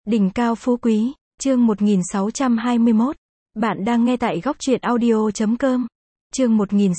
Đỉnh cao phú quý, chương 1621. Bạn đang nghe tại góc truyện audio.com. Chương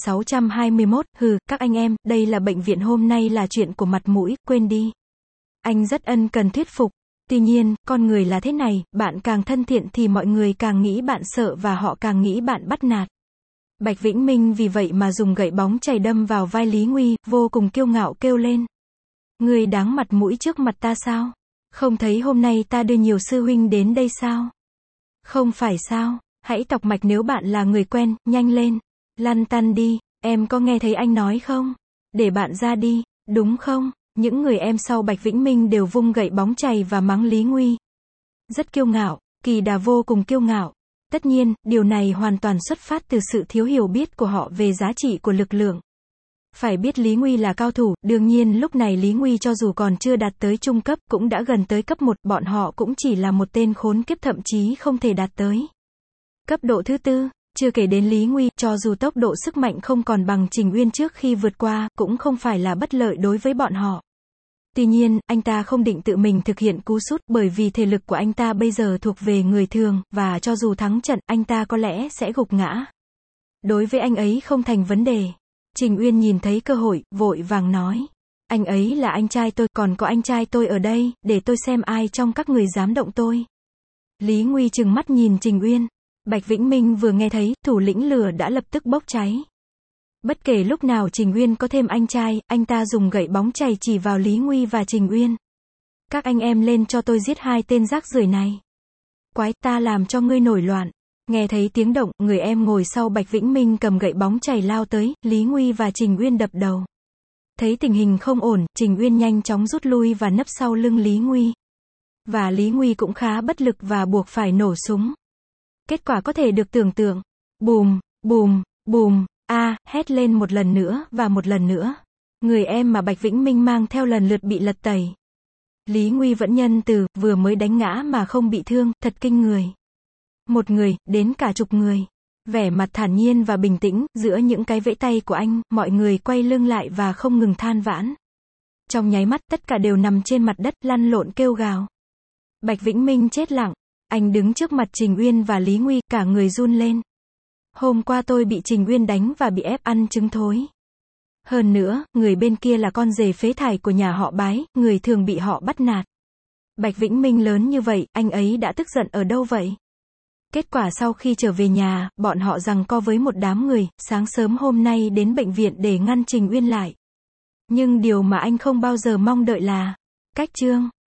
1621, các anh em, đây là bệnh viện, hôm nay là chuyện của mặt mũi, quên đi. Anh rất ân cần thuyết phục. Tuy nhiên, con người là thế này, bạn càng thân thiện thì mọi người càng nghĩ bạn sợ và họ càng nghĩ bạn bắt nạt. Bạch Vĩnh Minh vì vậy mà dùng gậy bóng chày đâm vào vai Lý Nguy, vô cùng kiêu ngạo kêu lên. Ngươi đáng mặt mũi trước mặt ta sao? Không thấy hôm nay ta đưa nhiều sư huynh đến đây sao? Không phải sao? Hãy tọc mạch nếu bạn là người quen, nhanh lên. Lăn tăn đi, em có nghe thấy anh nói không? Để bạn ra đi, đúng không? Những người em sau Bạch Vĩnh Minh đều vung gậy bóng chày và mắng Lý Nguy. Rất kiêu ngạo, kỳ đà vô cùng kiêu ngạo. Tất nhiên, điều này hoàn toàn xuất phát từ sự thiếu hiểu biết của họ về giá trị của lực lượng. Phải biết Lý Nguy là cao thủ, đương nhiên lúc này Lý Nguy cho dù còn chưa đạt tới trung cấp, cũng đã gần tới cấp 1, bọn họ cũng chỉ là một tên khốn kiếp thậm chí không thể đạt tới cấp độ thứ tư. Chưa kể đến Lý Nguy, cho dù tốc độ sức mạnh không còn bằng Trình Uyên trước khi vượt qua, cũng không phải là bất lợi đối với bọn họ. Tuy nhiên, anh ta không định tự mình thực hiện cú sút, bởi vì thể lực của anh ta bây giờ thuộc về người thường, và cho dù thắng trận, anh ta có lẽ sẽ gục ngã. Đối với anh ấy không thành vấn đề. Trình Uyên nhìn thấy cơ hội, vội vàng nói. Anh ấy là anh trai tôi, còn có anh trai tôi ở đây, để tôi xem ai trong các người dám động tôi. Lý Nguy trừng mắt nhìn Trình Uyên. Bạch Vĩnh Minh vừa nghe thấy, thủ lĩnh lửa đã lập tức bốc cháy. Bất kể lúc nào Trình Uyên có thêm anh trai, anh ta dùng gậy bóng chày chỉ vào Lý Nguy và Trình Uyên. Các anh em lên cho tôi giết hai tên rác rưởi này. Quái, ta làm cho ngươi nổi loạn. Nghe thấy tiếng động, người em ngồi sau Bạch Vĩnh Minh cầm gậy bóng chày lao tới, Lý Nguy và Trình Uyên đập đầu. Thấy tình hình không ổn, Trình Uyên nhanh chóng rút lui và nấp sau lưng Lý Nguy. Và Lý Nguy cũng khá bất lực và buộc phải nổ súng. Kết quả có thể được tưởng tượng. Bùm, bùm, bùm, hét lên một lần nữa và một lần nữa. Người em mà Bạch Vĩnh Minh mang theo lần lượt bị lật tẩy. Lý Nguy vẫn nhân từ, vừa mới đánh ngã mà không bị thương, thật kinh người. Một người, đến cả chục người. Vẻ mặt thản nhiên và bình tĩnh, giữa những cái vẫy tay của anh, mọi người quay lưng lại và không ngừng than vãn. Trong nháy mắt, tất cả đều nằm trên mặt đất, lăn lộn kêu gào. Bạch Vĩnh Minh chết lặng. Anh đứng trước mặt Trình Uyên và Lý Nguy, cả người run lên. Hôm qua tôi bị Trình Uyên đánh và bị ép ăn trứng thối. Hơn nữa, người bên kia là con rể phế thải của nhà họ Bái, người thường bị họ bắt nạt. Bạch Vĩnh Minh lớn như vậy, anh ấy đã tức giận ở đâu vậy? Kết quả sau khi trở về nhà, bọn họ giằng co với một đám người, sáng sớm hôm nay đến bệnh viện để ngăn Trình Uyên lại. Nhưng điều mà anh không bao giờ mong đợi là cách chương.